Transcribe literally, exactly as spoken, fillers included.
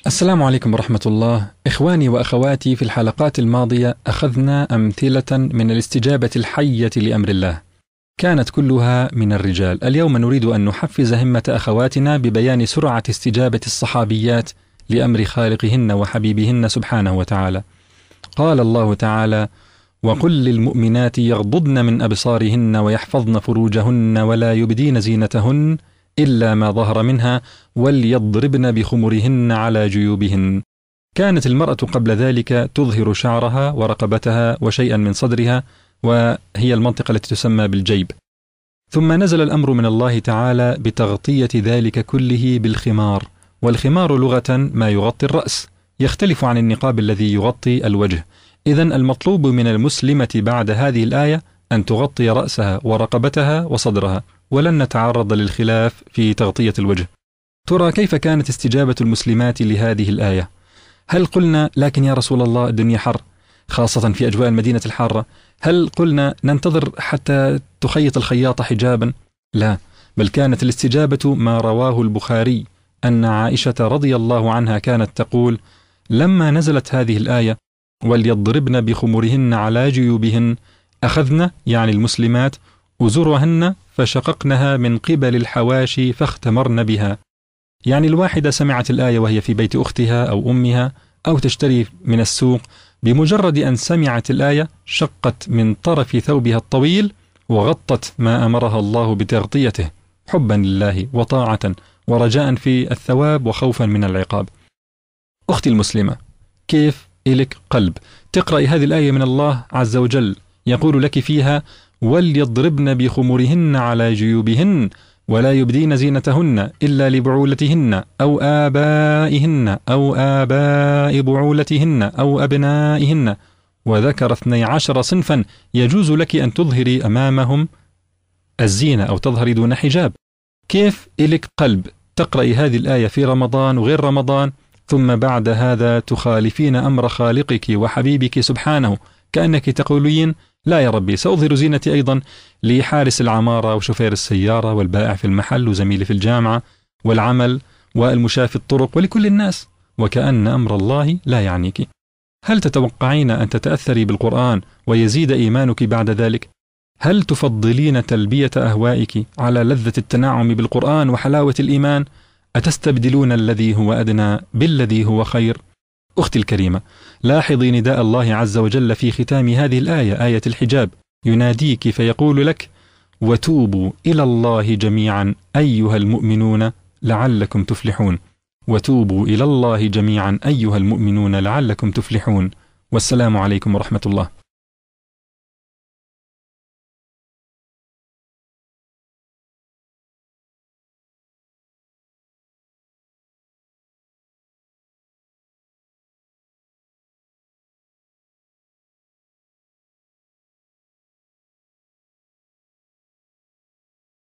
السلام عليكم ورحمة الله. إخواني وأخواتي، في الحلقات الماضية أخذنا أمثلة من الاستجابة الحية لأمر الله، كانت كلها من الرجال. اليوم نريد أن نحفز همة أخواتنا ببيان سرعة استجابة الصحابيات لأمر خالقهن وحبيبهن سبحانه وتعالى. قال الله تعالى: وقل للمؤمنات يغضضن من أبصارهن ويحفظن فروجهن ولا يبدين زينتهن إلا ما ظهر منها وليضربن بخمرهن على جيوبهن. كانت المرأة قبل ذلك تظهر شعرها ورقبتها وشيئا من صدرها، وهي المنطقة التي تسمى بالجيب. ثم نزل الأمر من الله تعالى بتغطية ذلك كله بالخمار، والخمار لغة ما يغطي الرأس، يختلف عن النقاب الذي يغطي الوجه. إذن المطلوب من المسلمة بعد هذه الآية أن تغطي رأسها ورقبتها وصدرها، ولن نتعرض للخلاف في تغطية الوجه. ترى كيف كانت استجابة المسلمات لهذه الآية؟ هل قلنا لكن يا رسول الله الدنيا حر، خاصة في أجواء المدينة الحارة؟ هل قلنا ننتظر حتى تخيط الخياطة حجابا؟ لا، بل كانت الاستجابة ما رواه البخاري أن عائشة رضي الله عنها كانت تقول: لما نزلت هذه الآية وليضربن بخمرهن على جيوبهن، أخذن يعني المسلمات أزرهن فشققنها من قبل الحواشي فاختمرن بها. يعني الواحدة سمعت الآية وهي في بيت أختها أو أمها أو تشتري من السوق، بمجرد أن سمعت الآية شقت من طرف ثوبها الطويل وغطت ما أمرها الله بتغطيته، حبا لله وطاعة ورجاء في الثواب وخوفا من العقاب. أختي المسلمة، كيف إلك قلب تقرأي هذه الآية من الله عز وجل يقول لك فيها: وليضربن بخمرهن على جيوبهن ولا يبدين زينتهن إلا لبعولتهن أو آبائهن أو آباء بعولتهن أو أبنائهن، وذكر اثني عشر صنفا يجوز لك أن تظهري أمامهم الزينة أو تظهري دون حجاب. كيف إلك قلب تقرأي هذه الآية في رمضان وغير رمضان، ثم بعد هذا تخالفين أمر خالقك وحبيبك سبحانه، كأنك تقولين: لا يا ربي، سأظهر زينتي أيضا لحارس العمارة وشوفير السيارة والبائع في المحل وزميلي في الجامعة والعمل والمشاة في الطرق ولكل الناس، وكأن أمر الله لا يعنيك. هل تتوقعين أن تتأثري بالقرآن ويزيد إيمانك بعد ذلك؟ هل تفضلين تلبية أهوائك على لذة التنعم بالقرآن وحلاوة الإيمان؟ أتستبدلون الذي هو أدنى بالذي هو خير؟ أختي الكريمة، لاحظي نداء الله عز وجل في ختام هذه الآية، آية الحجاب، يناديك فيقول لك: وتوبوا إلى الله جميعا أيها المؤمنون لعلكم تفلحون. وتوبوا إلى الله جميعا أيها المؤمنون لعلكم تفلحون. والسلام عليكم ورحمة الله.